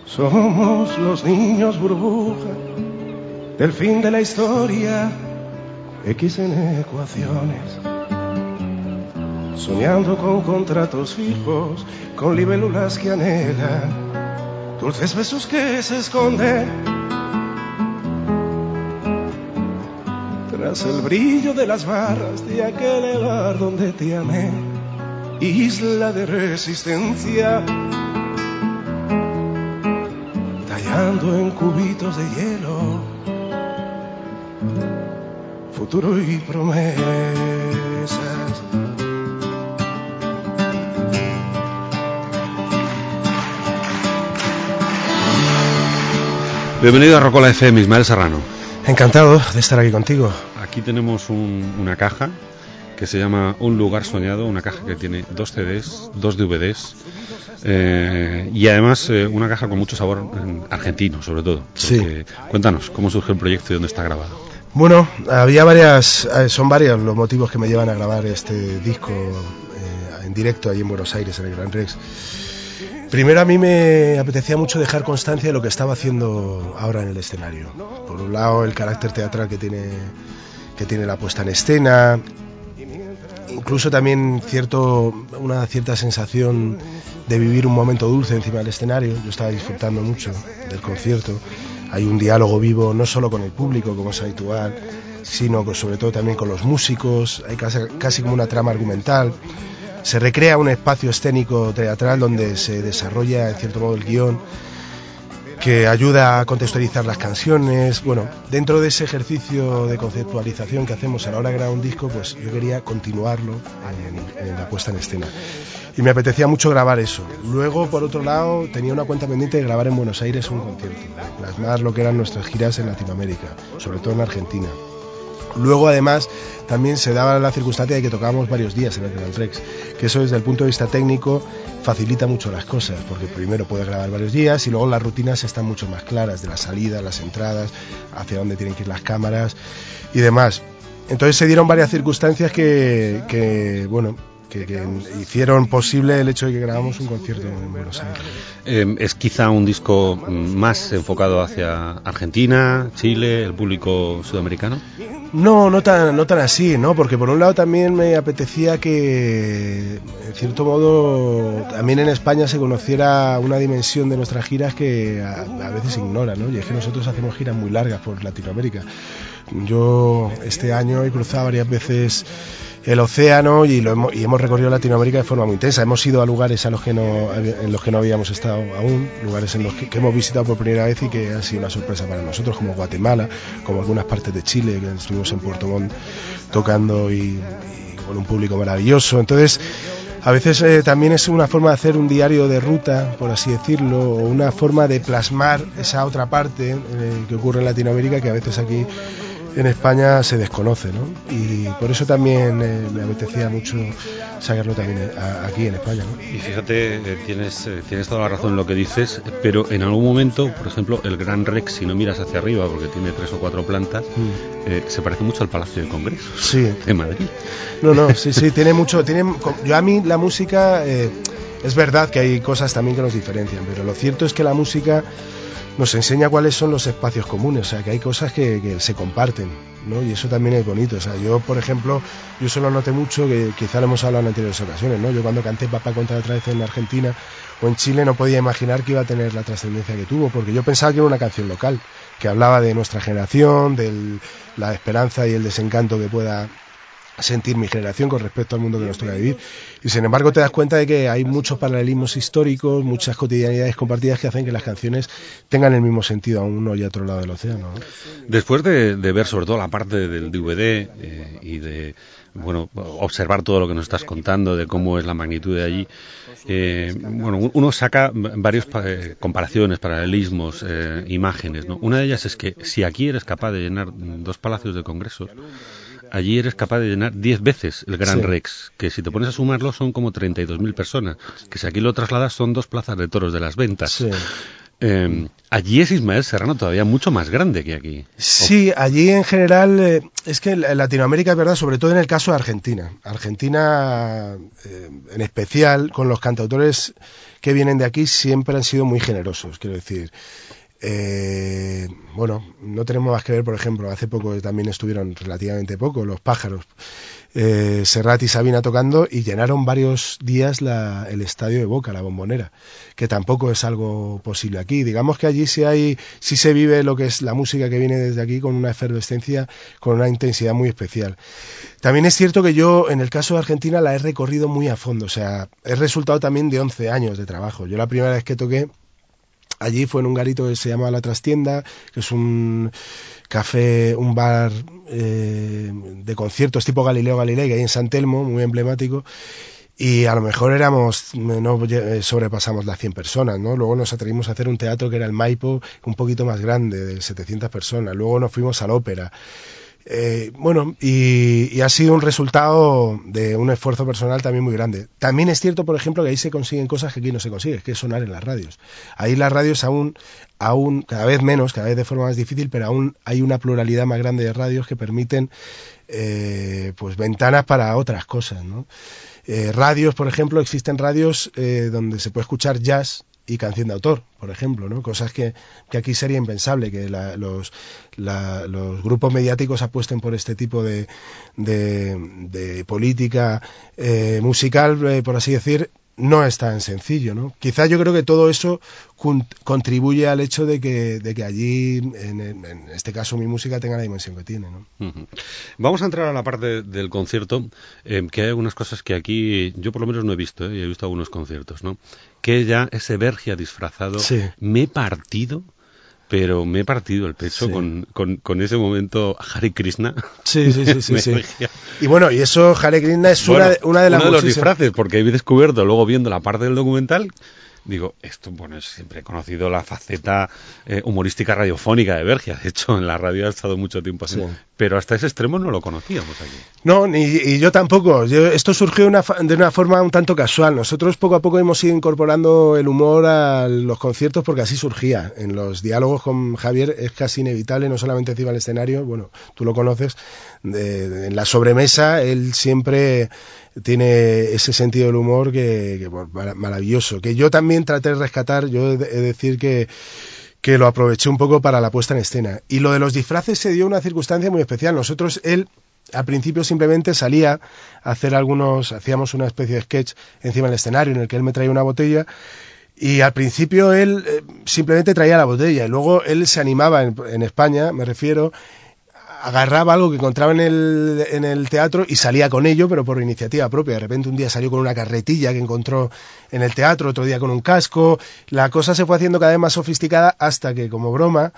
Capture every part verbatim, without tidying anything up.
Somos los niños burbuja del fin de la historia, X en ecuaciones, soñando con contratos fijos, con libélulas que anhelan, dulces besos que se esconden tras el brillo de las barras de aquel bar donde te amé, isla de resistencia, tallando en cubitos de hielo, futuro y promesas. Bienvenido a Rocola F M, Ismael Serrano. Encantado de estar aquí contigo. Aquí tenemos un, una caja que se llama Un lugar soñado, una caja que tiene dos C Ds, dos D V Ds eh, y además eh, una caja con mucho sabor argentino, sobre todo. Sí. Cuéntanos, ¿cómo surge el proyecto y dónde está grabado? Bueno, había varias, son varios los motivos que me llevan a grabar este disco eh, en directo allí en Buenos Aires, en el Gran Rex. Primero, a mí me apetecía mucho dejar constancia de lo que estaba haciendo ahora en el escenario. Por un lado, el carácter teatral que tiene, que tiene la puesta en escena, incluso también cierto, una cierta sensación de vivir un momento dulce encima del escenario. Yo estaba disfrutando mucho del concierto. Hay un diálogo vivo no solo con el público, como es habitual, sino que sobre todo también con los músicos. Hay casi, casi como una trama argumental. Se recrea un espacio escénico teatral donde se desarrolla en cierto modo el guión, que ayuda a contextualizar las canciones. Bueno, dentro de ese ejercicio de conceptualización que hacemos a la hora de grabar un disco, pues yo quería continuarlo en, en la puesta en escena. Y me apetecía mucho grabar eso. Luego, por otro lado, tenía una cuenta pendiente de grabar en Buenos Aires un concierto, de plasmar lo que eran nuestras giras en Latinoamérica, sobre todo en Argentina. Luego, además, también se daba la circunstancia de que tocábamos varios días en el Gran Rex, que eso desde el punto de vista técnico facilita mucho las cosas, porque primero puedes grabar varios días y luego las rutinas están mucho más claras, de la salida, las entradas, hacia dónde tienen que ir las cámaras y demás. Entonces se dieron varias circunstancias que, que bueno... Que, que hicieron posible el hecho de que grabamos un concierto en Buenos Aires. Eh, ¿Es quizá un disco más enfocado hacia Argentina, Chile, el público sudamericano? No, no tan, no tan así, ¿no? Porque por un lado también me apetecía que, en cierto modo, también en España se conociera una dimensión de nuestras giras que a, a veces se ignora, ¿no? Y es que nosotros hacemos giras muy largas por Latinoamérica. Yo este año he cruzado varias veces el océano y, lo hemos, y hemos recorrido Latinoamérica de forma muy intensa. Hemos ido a lugares a los que no, en los que no habíamos estado aún, lugares en los que, que hemos visitado por primera vez y que ha sido una sorpresa para nosotros, como Guatemala, como algunas partes de Chile, que estuvimos en Puerto Montt tocando y, y con un público maravilloso. Entonces, a veces eh, también es una forma de hacer un diario de ruta, por así decirlo, o una forma de plasmar esa otra parte eh, que ocurre en Latinoamérica, que a veces aquí en España se desconoce, ¿no? Y por eso también eh, me apetecía mucho sacarlo también a, aquí en España, ¿no? Y fíjate, eh, tienes, eh, tienes toda la razón en lo que dices, pero en algún momento, por ejemplo, el Gran Rex, si no miras hacia arriba, porque tiene tres o cuatro plantas, mm. eh, se parece mucho al Palacio de Congresos, sí, de Madrid. No, no, sí, sí, tiene mucho, tiene, yo a mí la música, eh, es verdad que hay cosas también que nos diferencian, pero lo cierto es que la música nos enseña cuáles son los espacios comunes, o sea, que hay cosas que, que se comparten, ¿no? Y eso también es bonito. O sea, yo, por ejemplo, yo solo noté mucho, que quizá lo hemos hablado en anteriores ocasiones, ¿no? Yo cuando canté Papá contra la tradición en Argentina o en Chile no podía imaginar que iba a tener la trascendencia que tuvo, porque yo pensaba que era una canción local, que hablaba de nuestra generación, de la esperanza y el desencanto que pueda sentir mi generación con respecto al mundo que nos toca vivir, y sin embargo te das cuenta de que hay muchos paralelismos históricos, muchas cotidianidades compartidas que hacen que las canciones tengan el mismo sentido a uno y a otro lado del océano, ¿no? Después de, de ver sobre todo la parte del D V D eh, y de bueno observar todo lo que nos estás contando de cómo es la magnitud de allí, eh, bueno, uno saca varias eh, comparaciones, paralelismos, eh, imágenes, ¿no? Una de ellas es que si aquí eres capaz de llenar dos palacios de congresos, allí eres capaz de llenar diez veces el Gran sí. Rex, que si te pones a sumarlo son como treinta y dos mil personas, que si aquí lo trasladas son dos plazas de toros de las ventas. Sí. Eh, allí es Ismael Serrano todavía mucho más grande que aquí. Sí, allí en general, eh, es que en Latinoamérica es verdad, sobre todo en el caso de Argentina. Argentina, eh, en especial, con los cantautores que vienen de aquí siempre han sido muy generosos, quiero decir. Eh, bueno, no tenemos más que ver, por ejemplo, hace poco también estuvieron relativamente poco Los Pájaros, eh, Serrat y Sabina tocando y llenaron varios días la, el estadio de Boca, la Bombonera, que tampoco es algo posible aquí. Digamos que allí sí hay, sí se vive lo que es la música que viene desde aquí con una efervescencia, con una intensidad muy especial. También es cierto que yo, en el caso de Argentina, la he recorrido muy a fondo, o sea, es resultado también de once años de trabajo. Yo la primera vez que toqué allí fue en un garito que se llama La Trastienda, que es un café, un bar eh, de conciertos tipo Galileo Galilei, que hay en San Telmo, muy emblemático, y a lo mejor éramos, no sobrepasamos las cien personas, ¿no? Luego nos atrevimos a hacer un teatro que era el Maipo, un poquito más grande, de setecientas personas. Luego nos fuimos al Ópera. Eh, bueno, y, y ha sido un resultado de un esfuerzo personal también muy grande. También es cierto, por ejemplo, que ahí se consiguen cosas que aquí no se consiguen, que es sonar en las radios. Ahí las radios aún, aún, cada vez menos, cada vez de forma más difícil, pero aún hay una pluralidad más grande de radios que permiten eh, pues ventanas para otras cosas, ¿no? Eh, radios, por ejemplo, existen radios eh, donde se puede escuchar jazz y canción de autor, por ejemplo, ¿no? Cosas que, que aquí sería impensable, que la, los, la, los grupos mediáticos apuesten por este tipo de, de, de política eh, musical, eh, por así decir, no es tan sencillo, ¿no? Quizá yo creo que todo eso con, contribuye al hecho de que, de que allí, en, en este caso, mi música tenga la dimensión que tiene, ¿no? Uh-huh. Vamos a entrar a la parte del concierto, eh, que hay algunas cosas que aquí yo por lo menos no he visto, ¿eh? He visto algunos conciertos, ¿no? Que ya ese Vergia disfrazado, sí. Me he partido... pero me he partido el pecho sí. con, con, con ese momento Hare Krishna. Sí, sí, sí, sí, sí. Y bueno, y eso Hare Krishna es bueno, una, de, una de las uno de los disfraces, porque he descubierto luego viendo la parte del documental, digo, esto, bueno, siempre he conocido la faceta eh, humorística radiofónica de Vergia, de hecho en la radio ha estado mucho tiempo así, sí. Pero hasta ese extremo no lo conocíamos aquí. No, ni y yo tampoco. Yo, esto surgió una, de una forma un tanto casual. Nosotros poco a poco hemos ido incorporando el humor a los conciertos porque así surgía. En los diálogos con Javier es casi inevitable, no solamente encima del escenario, bueno, tú lo conoces, de, de, en la sobremesa él siempre tiene ese sentido del humor que, que bueno, maravilloso, que yo también traté de rescatar. Yo he de decir que que lo aproveché un poco para la puesta en escena. Y lo de los disfraces se dio una circunstancia muy especial. Nosotros, él, al principio simplemente salía a hacer algunos, hacíamos una especie de sketch encima del escenario en el que él me traía una botella y al principio él eh, simplemente traía la botella y luego él se animaba en, en España, me refiero, agarraba algo que encontraba en el, en el teatro y salía con ello, pero por iniciativa propia. De repente un día salió con una carretilla que encontró en el teatro, otro día con un casco. La cosa se fue haciendo cada vez más sofisticada hasta que, como broma,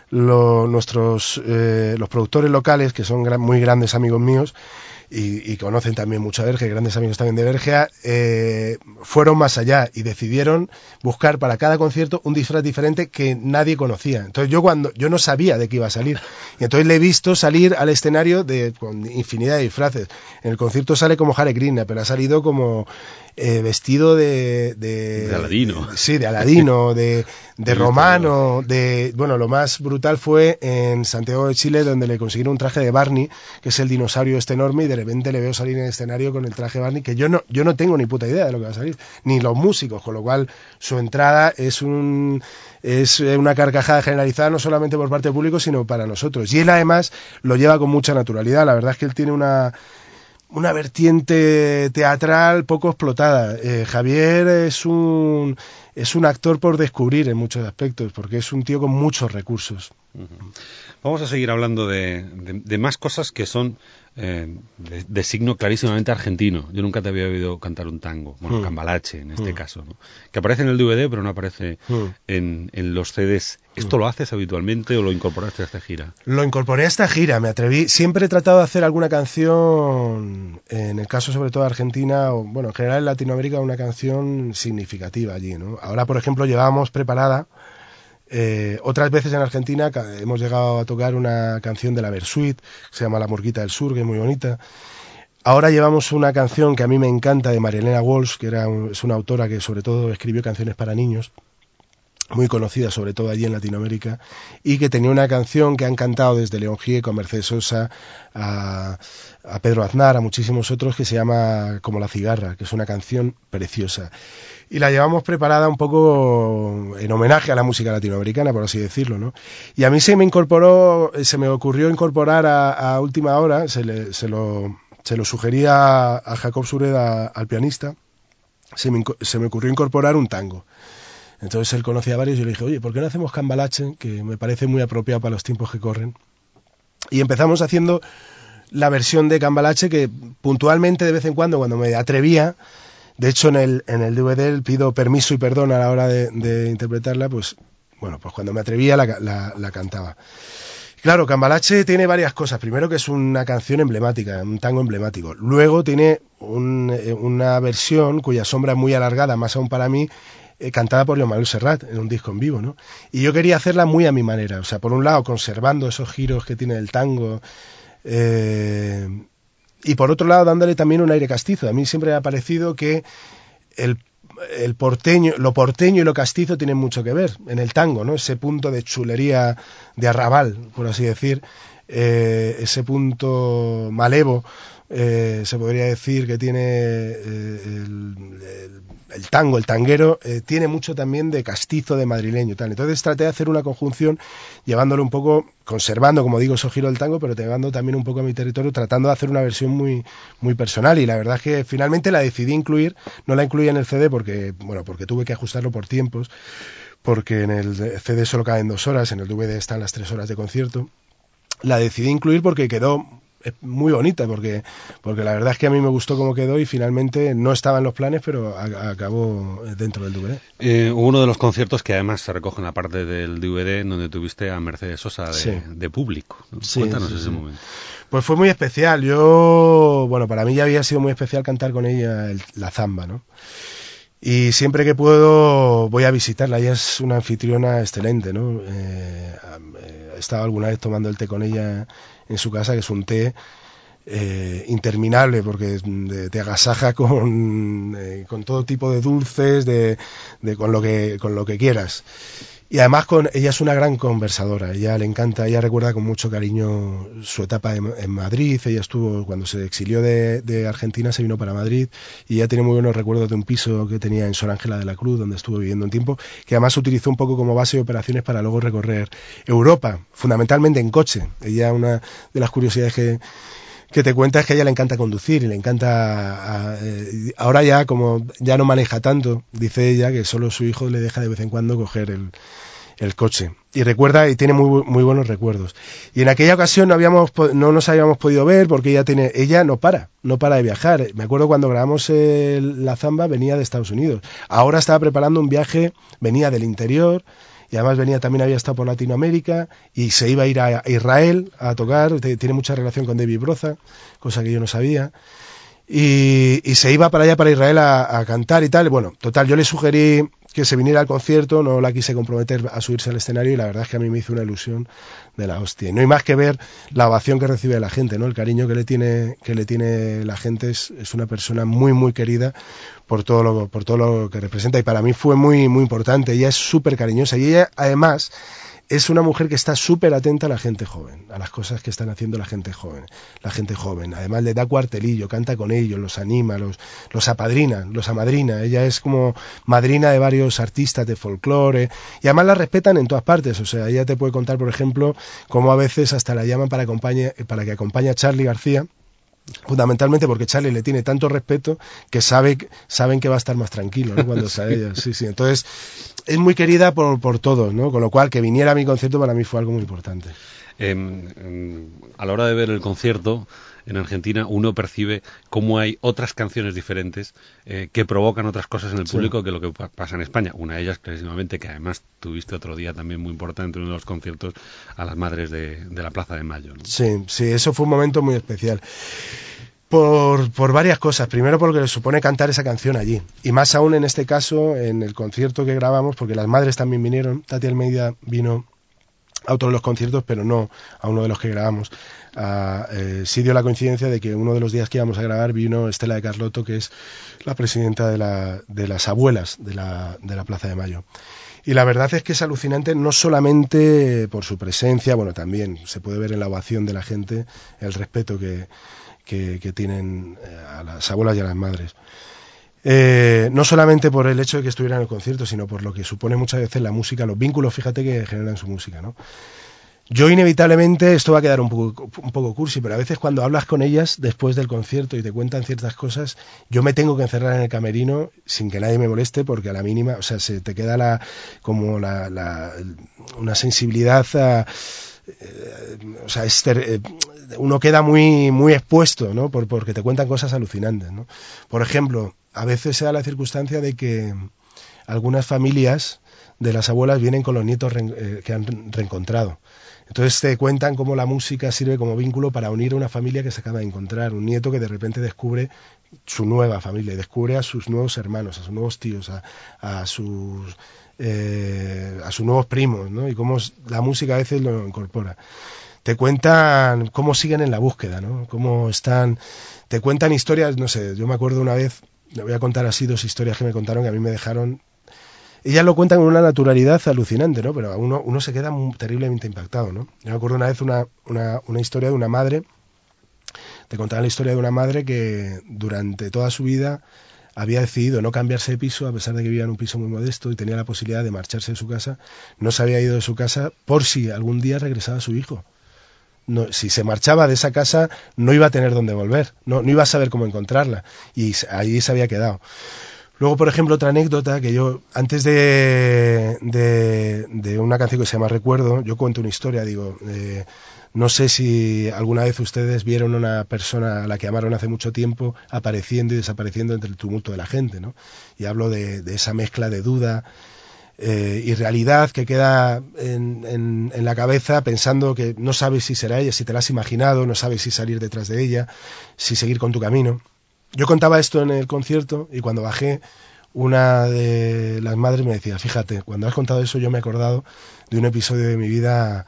lo, nuestros eh, los productores locales, que son gran, muy grandes amigos míos, y, y conocen también mucho a Vergia, grandes amigos también de Vergia, eh, fueron más allá y decidieron buscar para cada concierto un disfraz diferente que nadie conocía. Entonces yo cuando yo no sabía de qué iba a salir, y entonces le he visto salir al escenario de, con infinidad de disfraces. En el concierto sale como Hare Krishna, pero ha salido como eh, vestido de, de... De Aladino. De, sí, de Aladino, de, de romano, de... Bueno, lo más brutal fue en Santiago de Chile, donde le consiguieron un traje de Barney, que es el dinosaurio este enorme, y de repente le veo salir en el escenario con el traje de Barney, que yo no, yo no tengo ni puta idea de lo que va a salir, ni los músicos, con lo cual su entrada es un... es una carcajada generalizada no solamente por parte del público, sino para nosotros. Y él además lo lleva con mucha naturalidad. La verdad es que él tiene una... una vertiente teatral poco explotada. Eh, Javier es un es un actor por descubrir en muchos aspectos, porque es un tío con muchos recursos. Uh-huh. Vamos a seguir hablando de, de, de más cosas que son eh, de, de signo clarísimamente argentino. Yo nunca te había oído cantar un tango, bueno, mm. Cambalache en este mm. caso, ¿no? Que aparece en el D V D pero no aparece mm. en, en los C Ds. ¿Esto mm. lo haces habitualmente o lo incorporaste a esta gira? Lo incorporé a esta gira, me atreví. Siempre he tratado de hacer alguna canción, en el caso sobre todo de Argentina, o bueno, en general en Latinoamérica, una canción significativa allí, ¿no? Ahora, por ejemplo, llevábamos preparada Eh, otras veces en Argentina hemos llegado a tocar una canción de la Versuit, que se llama La Murguita del Sur, que es muy bonita. Ahora llevamos una canción que a mí me encanta de Marielena Walsh, que era un, es una autora que sobre todo escribió canciones para niños, muy conocida sobre todo allí en Latinoamérica, y que tenía una canción que han cantado desde León Gieco, a Mercedes Sosa, a, a Pedro Aznar, a muchísimos otros, que se llama Como la cigarra, que es una canción preciosa. Y la llevamos preparada un poco en homenaje a la música latinoamericana, por así decirlo, ¿no? Y a mí se me incorporó, se me ocurrió incorporar a, a última hora, se, le, se, lo, se lo sugería a Jacob Sureda, al pianista, se me, se me ocurrió incorporar un tango. Entonces él conocía a varios y yo le dije, oye, ¿por qué no hacemos Cambalache? Que me parece muy apropiado para los tiempos que corren. Y empezamos haciendo la versión de Cambalache, que puntualmente de vez en cuando, cuando me atrevía, de hecho en el, en el D V D pido permiso y perdón a la hora de, de interpretarla, pues bueno, pues cuando me atrevía la, la, la cantaba. Claro, Cambalache tiene varias cosas. Primero, que es una canción emblemática, un tango emblemático. Luego tiene un, una versión cuya sombra es muy alargada, más aún para mí, eh, cantada por Joan Manuel Serrat en un disco en vivo, ¿no? Y yo quería hacerla muy a mi manera. O sea, por un lado, conservando esos giros que tiene el tango, eh, y por otro lado, dándole también un aire castizo. A mí siempre me ha parecido que el el porteño, lo porteño y lo castizo tienen mucho que ver en el tango, ¿no? Ese punto de chulería de arrabal, por así decir, eh, ese punto malevo, eh, se podría decir que tiene eh, el, el, el tango, el tanguero, eh, tiene mucho también de castizo, de madrileño, tal. Entonces traté de hacer una conjunción, llevándolo un poco, conservando, como digo, esos giros del tango, pero llevando también un poco a mi territorio, tratando de hacer una versión muy, muy personal. Y la verdad es que finalmente la decidí incluir, no la incluí en el C D porque, bueno, porque tuve que ajustarlo por tiempos, porque en el C D solo caben dos horas, en el D V D están las tres horas de concierto. La decidí incluir porque quedó muy bonita, porque porque la verdad es que a mí me gustó cómo quedó y finalmente no estaba en los planes, pero a, acabó dentro del D V D. Eh, uno de los conciertos que además se recoge en la parte del D V D, en donde tuviste a Mercedes Sosa de, sí. de público, ¿no? Sí, Cuéntanos sí, ese sí. momento. Pues fue muy especial. Yo, bueno, para mí ya había sido muy especial cantar con ella el, la zamba, ¿no? Y siempre que puedo voy a visitarla. Ella es una anfitriona excelente, ¿no? Eh, he estado alguna vez tomando el té con ella en su casa, que es un té eh, interminable, porque de, te agasaja con, eh, con todo tipo de dulces, de, de con lo que con lo que quieras. Y además con ella es una gran conversadora, ella le encanta, ella recuerda con mucho cariño su etapa en, en Madrid. Ella estuvo, cuando se exilió de, de Argentina, se vino para Madrid, y ella tiene muy buenos recuerdos de un piso que tenía en Sor Ángela de la Cruz, donde estuvo viviendo un tiempo, que además utilizó un poco como base de operaciones para luego recorrer Europa, fundamentalmente en coche. Ella, una de las curiosidades que que te cuenta es que a ella le encanta conducir y le encanta, a, eh, ahora ya como ya no maneja tanto, dice ella que solo su hijo le deja de vez en cuando coger el, el coche, y recuerda y tiene muy muy buenos recuerdos. Y en aquella ocasión no habíamos no nos habíamos podido ver porque ella tiene ella no para no para de viajar. Me acuerdo cuando grabamos el, la zamba, venía de Estados Unidos, ahora estaba preparando un viaje, venía del interior. Y además venía, también había estado por Latinoamérica y se iba a ir a Israel a tocar. Tiene mucha relación con David Broza, cosa que yo no sabía. Y, y se iba para allá, para Israel, a, a cantar y tal. Bueno, total, yo le sugerí que se viniera al concierto, no la quise comprometer a subirse al escenario, y la verdad es que a mí me hizo una ilusión de la hostia. Y no hay más que ver la ovación que recibe la gente, ¿no? El cariño que le tiene, que le tiene la gente. Es, es una persona muy, muy querida por todo lo, por todo lo que representa, y para mí fue muy, muy importante. Ella es súper cariñosa, y ella, además, es una mujer que está súper atenta a la gente joven, a las cosas que están haciendo la gente joven. La gente joven, además, le da cuartelillo, canta con ellos, los anima, los, los apadrina, los amadrina. Ella es como madrina de varios artistas de folclore, y además la respetan en todas partes. O sea, ella te puede contar, por ejemplo, cómo a veces hasta la llaman para, acompañe, para que acompañe a Charly García, fundamentalmente porque Charly le tiene tanto respeto que sabe saben que va a estar más tranquilo, ¿no? Cuando está ella. Sí, sí. Entonces es muy querida por, por todos, ¿no? Con lo cual, que viniera a mi concierto para mí fue algo muy importante. Eh, eh, a la hora de ver el concierto en Argentina, uno percibe cómo hay otras canciones diferentes eh, que provocan otras cosas en el público, sí, que lo que pasa en España. Una de ellas, clarísimamente, que además tuviste otro día también muy importante, uno de los conciertos, a las Madres de, de la Plaza de Mayo, ¿no? Sí, sí, eso fue un momento muy especial. Por, por varias cosas. Primero, porque le supone cantar esa canción allí. Y más aún en este caso, en el concierto que grabamos, porque las Madres también vinieron. Tati Almeida vino a otro de los conciertos, pero no a uno de los que grabamos. Uh, eh, sí dio la coincidencia de que uno de los días que íbamos a grabar vino Estela de Carlotto, que es la presidenta de, la, de las abuelas de la, de la Plaza de Mayo. Y la verdad es que es alucinante, no solamente por su presencia, bueno, también se puede ver en la ovación de la gente el respeto que, que, que tienen a las abuelas y a las madres. Eh, no solamente por el hecho de que estuvieran en el concierto, sino por lo que supone muchas veces la música, los vínculos, fíjate, que generan su música, ¿no? Yo inevitablemente, esto va a quedar un poco, un poco cursi, pero a veces cuando hablas con ellas después del concierto y te cuentan ciertas cosas, yo me tengo que encerrar en el camerino sin que nadie me moleste, porque a la mínima, o sea, se te queda la como la, la una sensibilidad a, eh, o sea, es ter, eh, uno queda muy muy expuesto, ¿no? Por, porque te cuentan cosas alucinantes, ¿no? Por ejemplo, a veces se da la circunstancia de que algunas familias de las abuelas vienen con los nietos re, eh, que han reencontrado. Entonces te cuentan cómo la música sirve como vínculo para unir a una familia que se acaba de encontrar, un nieto que de repente descubre su nueva familia, descubre a sus nuevos hermanos, a sus nuevos tíos, a, a sus eh, a sus nuevos primos, ¿no? Y cómo la música a veces lo incorpora. Te cuentan cómo siguen en la búsqueda, ¿no? Cómo están, te cuentan historias, no sé, yo me acuerdo una vez, le voy a contar así dos historias que me contaron que a mí me dejaron. Ellas lo cuentan con una naturalidad alucinante, ¿no? Pero uno, uno se queda muy, terriblemente impactado, ¿no? Yo me acuerdo una vez una, una, una historia de una madre, te contaban la historia de una madre que durante toda su vida había decidido no cambiarse de piso, a pesar de que vivía en un piso muy modesto y tenía la posibilidad de marcharse de su casa. No se había ido de su casa por si algún día regresaba su hijo. No, si se marchaba de esa casa no iba a tener dónde volver, no, no iba a saber cómo encontrarla, y ahí se había quedado. Luego, por ejemplo, otra anécdota que yo, antes de, de, de una canción que se llama Recuerdo, yo cuento una historia, digo, eh, no sé si alguna vez ustedes vieron una persona a la que amaron hace mucho tiempo apareciendo y desapareciendo entre el tumulto de la gente, ¿no? Y hablo de, de esa mezcla de duda eh, y realidad que queda en, en, en la cabeza pensando que no sabes si será ella, si te la has imaginado, no sabes si salir detrás de ella, si seguir con tu camino. Yo contaba esto en el concierto y cuando bajé, una de las madres me decía, fíjate, cuando has contado eso yo me he acordado de un episodio de mi vida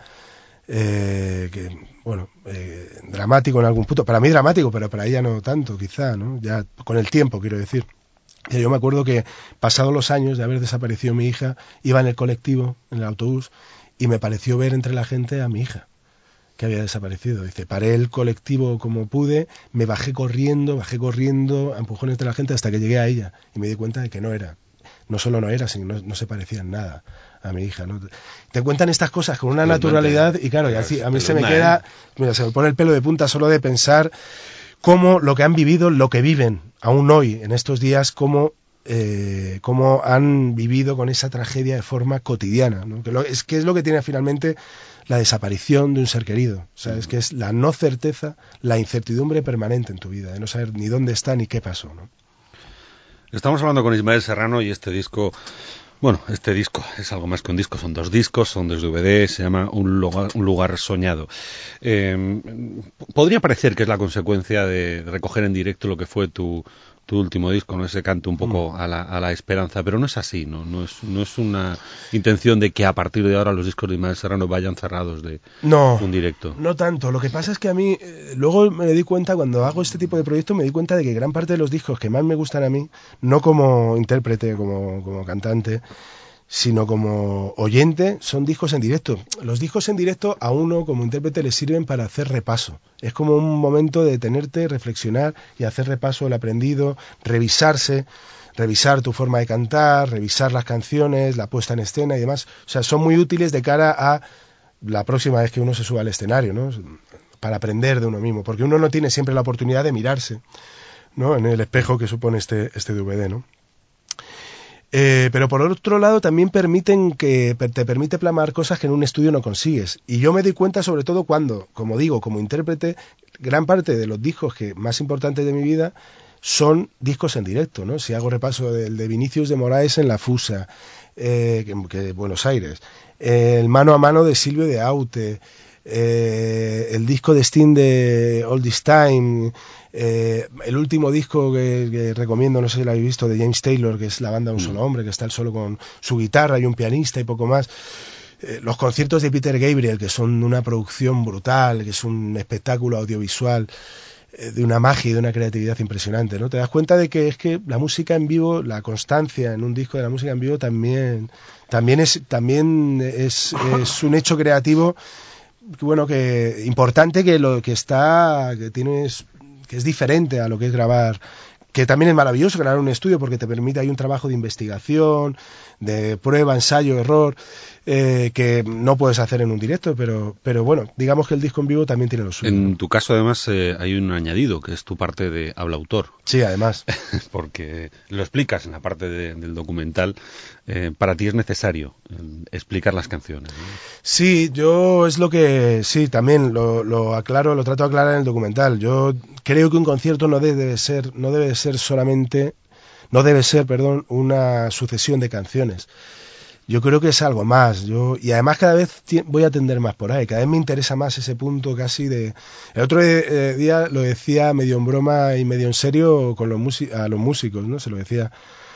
eh, que, bueno, eh, dramático en algún punto. Para mí dramático, pero para ella no tanto, quizá, ¿no? Ya con el tiempo, quiero decir. Y yo me acuerdo que pasados los años de haber desaparecido mi hija, iba en el colectivo, en el autobús, y me pareció ver entre la gente a mi hija que había desaparecido. Dice, paré el colectivo como pude, me bajé corriendo, bajé corriendo, a empujones de la gente hasta que llegué a ella y me di cuenta de que no era. No solo no era, sino no, no se parecía en nada a mi hija, ¿no? Te cuentan estas cosas con una naturalidad y claro, y así, a mí se me queda, mira, se me pone el pelo de punta solo de pensar cómo lo que han vivido, lo que viven aún hoy, en estos días, cómo Eh, cómo han vivido con esa tragedia de forma cotidiana, ¿no? Que lo, es que es lo que tiene finalmente la desaparición de un ser querido, o sea, es que es la no certeza, la incertidumbre permanente en tu vida, de no saber ni dónde está ni qué pasó, ¿no? Estamos hablando con Ismael Serrano y este disco, bueno, este disco es algo más que un disco, son dos discos, son dos D V D, se llama Un lugar, un lugar soñado. Eh, podría parecer que es la consecuencia de recoger en directo lo que fue tu tu último disco, ¿no? Ese canto un poco a la, a la esperanza, pero no es así, ¿no? No es, no es una intención de que a partir de ahora los discos de Ismael Serrano vayan cerrados de no, un directo. No tanto, lo que pasa es que a mí, eh, luego me di cuenta, cuando hago este tipo de proyectos, me di cuenta de que gran parte de los discos que más me gustan a mí, no como intérprete, como, como cantante, sino como oyente, son discos en directo. Los discos en directo a uno como intérprete le sirven para hacer repaso. Es como un momento de detenerte, reflexionar y hacer repaso del aprendido, revisarse, revisar tu forma de cantar, revisar las canciones, la puesta en escena y demás. O sea, son muy útiles de cara a la próxima vez que uno se suba al escenario, ¿no? Para aprender de uno mismo, porque uno no tiene siempre la oportunidad de mirarse, ¿no? En el espejo que supone este, este D V D, ¿no? Eh, pero por otro lado también permiten que te permite plasmar cosas que en un estudio no consigues. Y yo me doy cuenta sobre todo cuando, como digo, como intérprete, gran parte de los discos que más importantes de mi vida son discos en directo, ¿no? Si hago repaso del de Vinicius de Moraes en La Fusa, eh, que, que Buenos Aires, eh, el Mano a Mano de Silvio de Aute, eh, el disco de Sting de All This Time, eh, el último disco que, que recomiendo, no sé si lo habéis visto, de James Taylor, que es la banda de un solo hombre, que está él solo con su guitarra y un pianista y poco más. Eh, los conciertos de Peter Gabriel, que son una producción brutal, que es un espectáculo audiovisual. de una magia y de una creatividad impresionante, ¿no? Te das cuenta de que es que la música en vivo, la constancia en un disco de la música en vivo también, también es, también es, es un hecho creativo, bueno, que importante, que lo que está, que tienes, que es diferente a lo que es grabar, que también es maravilloso grabar un estudio porque te permite, hay un trabajo de investigación, de prueba, ensayo, error, eh, que no puedes hacer en un directo, pero, pero bueno, digamos que el disco en vivo también tiene lo suyo. En tu caso, además, eh, hay un añadido, que es tu parte de habla-autor. Sí, además. Porque lo explicas en la parte de, del documental. Eh, para ti es necesario eh, explicar las canciones, ¿no? Sí, yo es lo que, sí, también lo, lo aclaro, lo trato de aclarar en el documental. Yo creo que un concierto no debe ser, no debe ser solamente, no debe ser, perdón, una sucesión de canciones. Yo creo que es algo más. Yo y además cada vez voy a tender más por ahí. Cada vez me interesa más ese punto casi de. El otro eh, día lo decía medio en broma y medio en serio con los músicos, a los músicos, ¿no? Se lo decía.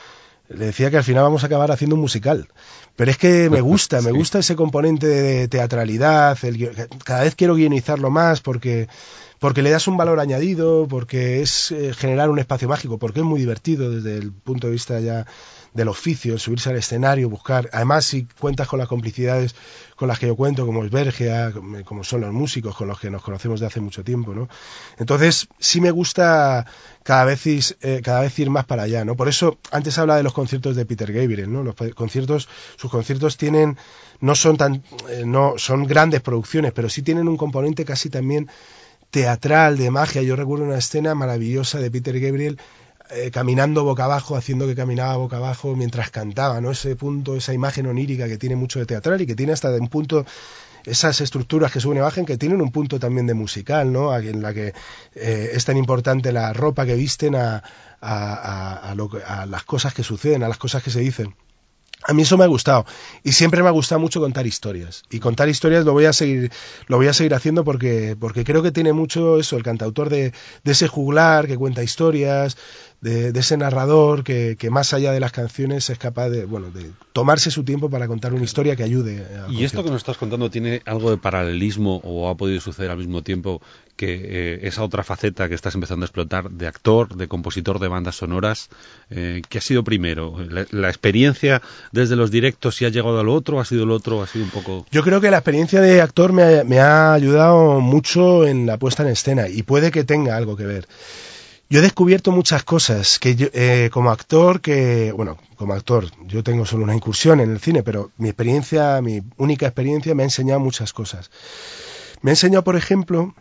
Le decía que al final vamos a acabar haciendo un musical. Pero es que me gusta, sí. me gusta ese componente de teatralidad. El, cada vez quiero guionizarlo más porque. Porque le das un valor añadido, porque es eh, generar un espacio mágico, porque es muy divertido desde el punto de vista ya del oficio, subirse al escenario, buscar. Además, si cuentas con las complicidades con las que yo cuento, como es Bergea, como son los músicos con los que nos conocemos de hace mucho tiempo, ¿no? Entonces, sí me gusta cada vez, ir, eh, cada vez ir más para allá, ¿no? Por eso, antes hablaba de los conciertos de Peter Gabriel, ¿no? Los conciertos, sus conciertos tienen, no son tan, eh, no, son grandes producciones, pero sí tienen un componente casi también teatral, de magia. Yo recuerdo una escena maravillosa de Peter Gabriel eh, caminando boca abajo, haciendo que caminaba boca abajo mientras cantaba, ¿no? Ese punto, esa imagen onírica que tiene mucho de teatral y que tiene hasta de un punto, esas estructuras que suben imagen que tienen un punto también de musical, ¿no? En la que eh, es tan importante la ropa que visten a, a, a, a, lo, a las cosas que suceden, a las cosas que se dicen. A mí eso me ha gustado y siempre me ha gustado mucho contar historias y contar historias lo voy a seguir lo voy a seguir haciendo porque porque creo que tiene mucho eso el cantautor de, de ese juglar que cuenta historias, de, de ese narrador que, que más allá de las canciones es capaz de bueno de tomarse su tiempo para contar una historia que ayude. ¿Y esto que nos estás contando tiene algo de paralelismo o ha podido suceder al mismo tiempo que eh, esa otra faceta que estás empezando a explotar de actor, de compositor de bandas sonoras? Eh, ¿Qué ha sido primero? ¿La, la experiencia desde los directos y ha llegado a lo otro? ¿Ha sido lo otro? ¿Ha sido un poco...? Yo creo que la experiencia de actor me ha, me ha ayudado mucho en la puesta en escena y puede que tenga algo que ver. Yo he descubierto muchas cosas que yo, eh, como actor, que bueno, como actor, yo tengo solo una incursión en el cine, pero mi experiencia, mi única experiencia me ha enseñado muchas cosas. Me ha enseñado, por ejemplo,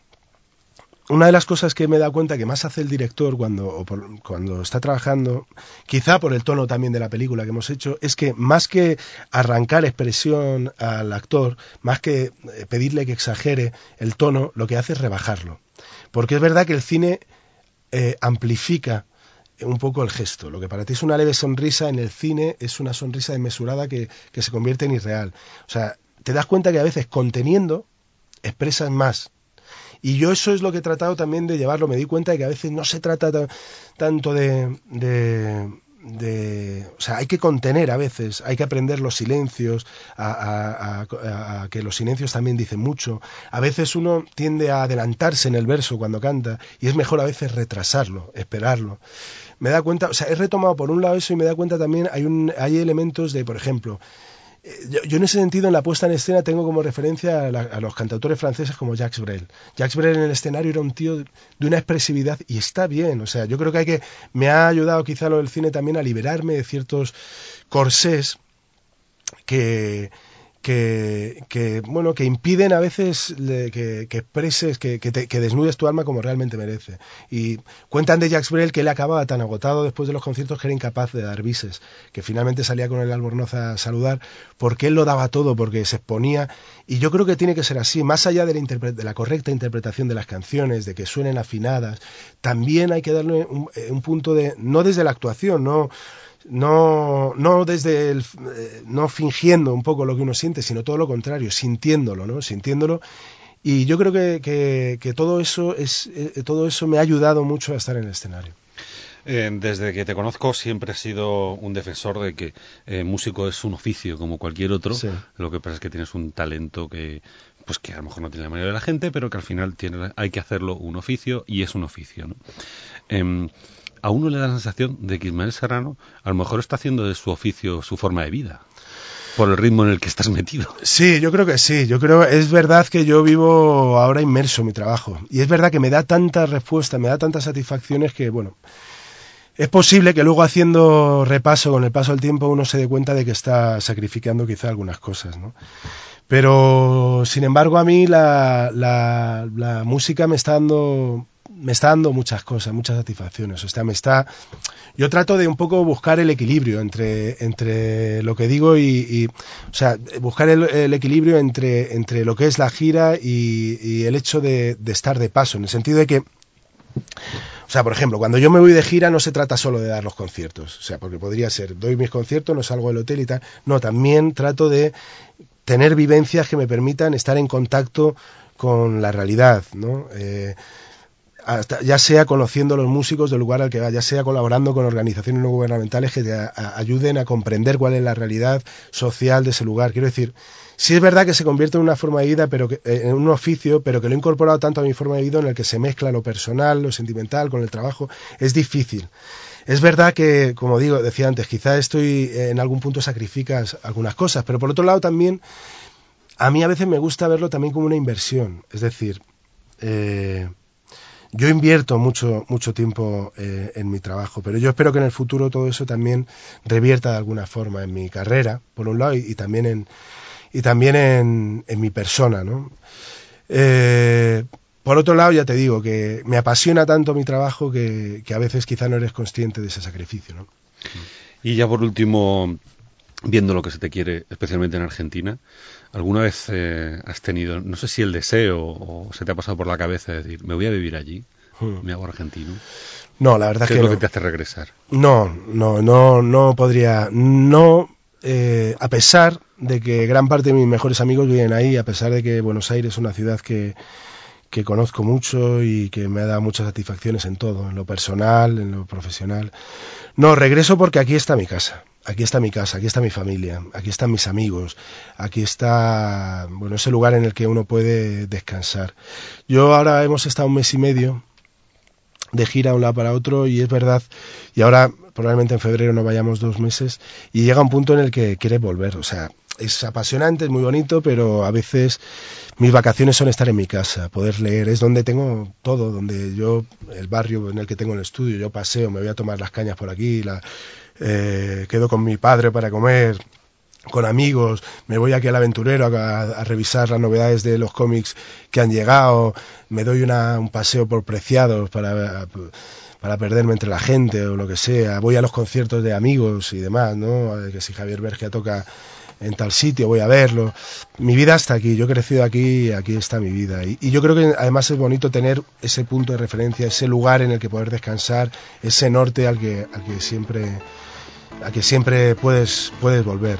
una de las cosas que me he dado cuenta que más hace el director cuando, o por, cuando está trabajando, quizá por el tono también de la película que hemos hecho, es que más que arrancar expresión al actor, más que pedirle que exagere el tono, lo que hace es rebajarlo. Porque es verdad que el cine eh, amplifica un poco el gesto. Lo que para ti es una leve sonrisa, en el cine es una sonrisa desmesurada que, que se convierte en irreal. O sea, te das cuenta que a veces conteniendo expresas más. Y yo eso es lo que he tratado también de llevarlo. Me di cuenta de que a veces no se trata t- tanto de, de, de... O sea, hay que contener a veces, hay que aprender los silencios, a, a, a, a que los silencios también dicen mucho. A veces uno tiende a adelantarse en el verso cuando canta y es mejor a veces retrasarlo, esperarlo. Me da cuenta, o sea, he retomado por un lado eso y me da cuenta también hay, un, hay elementos de, por ejemplo... Yo, yo en ese sentido en la puesta en escena tengo como referencia a, la, a los cantautores franceses como Jacques Brel. Jacques Brel en el escenario era un tío de una expresividad y está bien, o sea, yo creo que hay que me ha ayudado quizá lo del cine también a liberarme de ciertos corsés que que, que bueno que impiden a veces le, que, que expreses que, que, te, que desnudes tu alma como realmente merece. Y cuentan de Jacques Brel que él acababa tan agotado después de los conciertos que era incapaz de dar bises, que finalmente salía con el Albornoz a saludar porque él lo daba todo, porque se exponía. Y yo creo que tiene que ser así, más allá de la, interpre- de la correcta interpretación de las canciones, de que suenen afinadas, también hay que darle un, un punto de, no desde la actuación, no no no desde el, eh, no fingiendo un poco lo que uno siente, sino todo lo contrario, sintiéndolo, ¿no? Sintiéndolo. Y yo creo que, que, que todo eso es eh, todo eso me ha ayudado mucho a estar en el escenario. Eh, desde que te conozco siempre has sido un defensor de que eh, músico es un oficio como cualquier otro. Sí. Lo que pasa es que tienes un talento que, pues que a lo mejor no tiene la mayoría de la gente, pero que al final tiene, hay que hacerlo un oficio y es un oficio, ¿no? Eh, a uno le da la sensación de que Ismael Serrano a lo mejor está haciendo de su oficio su forma de vida, por el ritmo en el que estás metido. Sí, yo creo que sí. Yo creo, es verdad que yo vivo ahora inmerso en mi trabajo. Y es verdad que me da tantas respuestas, me da tantas satisfacciones que, bueno, es posible que luego haciendo repaso con el paso del tiempo uno se dé cuenta de que está sacrificando quizá algunas cosas, ¿no? Pero, sin embargo, a mí la, la, la música me está dando... me está dando muchas cosas, muchas satisfacciones. O sea, me está... Yo trato de un poco buscar el equilibrio entre, entre lo que digo y... y o sea, buscar el, el equilibrio entre, entre lo que es la gira y, y el hecho de, de estar de paso, en el sentido de que... O sea, por ejemplo, cuando yo me voy de gira no se trata solo de dar los conciertos. O sea, porque podría ser, doy mis conciertos, no salgo del hotel y tal. No, también trato de tener vivencias que me permitan estar en contacto con la realidad, ¿no? Eh, hasta, ya sea conociendo a los músicos del lugar al que va, ya sea colaborando con organizaciones no gubernamentales que te a, a, ayuden a comprender cuál es la realidad social de ese lugar. Quiero decir, sí es verdad que se convierte en una forma de vida, pero que, eh, en un oficio, pero que lo he incorporado tanto a mi forma de vida en el que se mezcla lo personal, lo sentimental con el trabajo. Es difícil. Es verdad que, como digo, decía antes, quizá estoy eh, en algún punto sacrificas algunas cosas, pero por otro lado también a mí a veces me gusta verlo también como una inversión. Es decir, eh, yo invierto mucho mucho tiempo eh, en mi trabajo, pero yo espero que en el futuro todo eso también revierta de alguna forma en mi carrera, por un lado, y, y también en y también en, en mi persona, ¿no? Eh, por otro lado, ya te digo que me apasiona tanto mi trabajo que, que a veces quizá no eres consciente de ese sacrificio, ¿no? Y ya por último, viendo lo que se te quiere, especialmente en Argentina, ¿alguna vez eh, has tenido, no sé si el deseo o se te ha pasado por la cabeza de decir, me voy a vivir allí, hmm. me hago argentino? No, la verdad ¿Qué que es lo no. que te hace regresar? No, no, no, no podría, no, eh, a pesar de que gran parte de mis mejores amigos viven ahí, a pesar de que Buenos Aires es una ciudad que, que conozco mucho y que me ha dado muchas satisfacciones en todo, en lo personal, en lo profesional. No, regreso porque aquí está mi casa, aquí está mi casa, aquí está mi familia, aquí están mis amigos, aquí está, bueno, ese lugar en el que uno puede descansar. Yo ahora hemos estado un mes y medio de gira de un lado para otro y es verdad, y ahora probablemente en febrero no vayamos dos meses y llega un punto en el que quieres volver, o sea, es apasionante, es muy bonito, pero a veces mis vacaciones son estar en mi casa, poder leer, es donde tengo todo, donde yo, el barrio en el que tengo el estudio, yo paseo, me voy a tomar las cañas por aquí, la, eh, quedo con mi padre para comer, con amigos, me voy aquí al Aventurero a, a revisar las novedades de los cómics que han llegado, me doy una, un paseo por Preciados para, para perderme entre la gente o lo que sea, voy a los conciertos de amigos y demás, ¿no? Que si Javier Bergia toca en tal sitio, voy a verlo. Mi vida está aquí, yo he crecido aquí y aquí está mi vida. Y, y yo creo que además es bonito tener ese punto de referencia, ese lugar en el que poder descansar, ese norte al que, al que siempre... a que siempre puedes, puedes volver.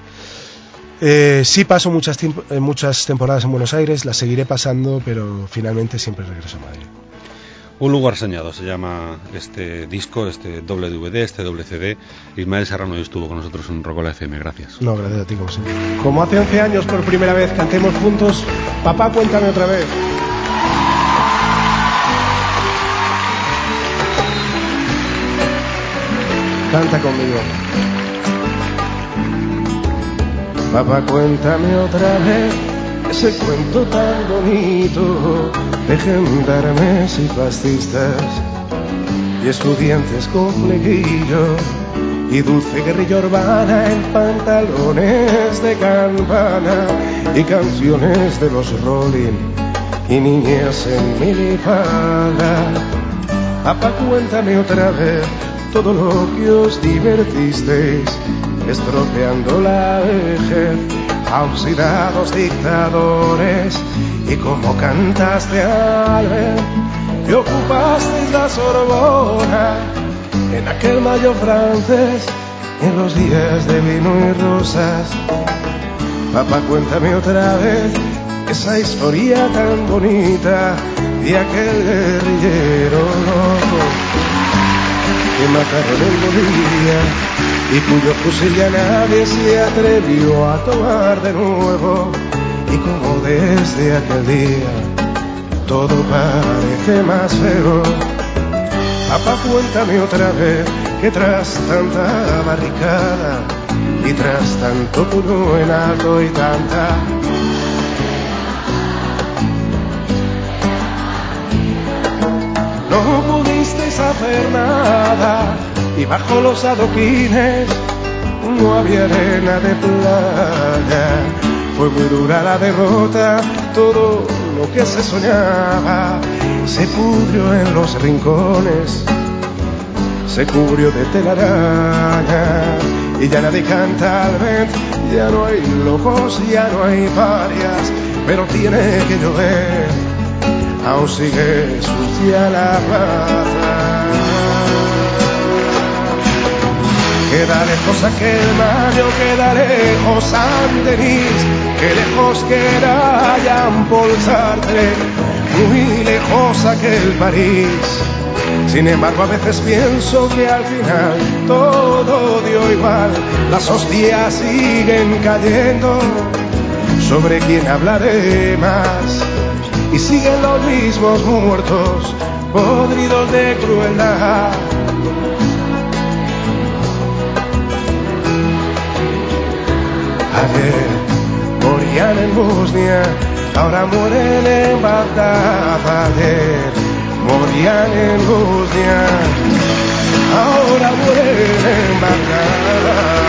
Eh, sí paso muchas, tiemp- muchas temporadas en Buenos Aires, las seguiré pasando, pero finalmente siempre regreso a Madrid. Un lugar soñado se llama este disco, este doble D V D, este doble C D. Ismael Serrano estuvo con nosotros en Rocola F M, gracias. No, gracias a ti, como siempre. Como hace once años por primera vez, cantemos juntos Papá, cuéntame otra vez. Canta conmigo. Papá, cuéntame otra vez ese cuento tan bonito de gendarmes y fascistas y estudiantes con flequillo y dulce guerrilla urbana en pantalones de campana y canciones de los Rolling y niñas en minifalda. Papá, cuéntame otra vez todo lo que os divertisteis estropeando la vejez a oxidados dictadores y como cantaste al ver que ocupasteis la Sorbona en aquel mayo francés en los días de vino y rosas. Papá, cuéntame otra vez esa historia tan bonita de aquel guerrillero loco que mataron en Bolivia y cuyo fusil ya nadie se atrevió a tomar de nuevo. Y como desde aquel día todo parece más feo, papá, cuéntame otra vez que tras tanta barricada y tras tanto puño en alto y tanta no pudisteis hacer nada, y bajo los adoquines no había arena de playa. Fue muy dura la derrota, todo lo que se soñaba se pudrió en los rincones, se cubrió de telaraña, y ya nadie canta al vent, ya no hay locos, ya no hay parias, pero tiene que llover, aún sigue sucia la plaza. Queda lejos aquel mayo, queda lejos San Denis, que lejos queda Jean-Paul Sartre, muy lejos aquel París. Sin embargo, a veces pienso que al final todo dio igual, las hostias siguen cayendo, sobre quién hablaré más, y siguen los mismos muertos, podridos de crueldad. Ayer morían en Bosnia, ahora mueren en Bagdad. Ayer morían en Bosnia, ahora mueren en Bagdad.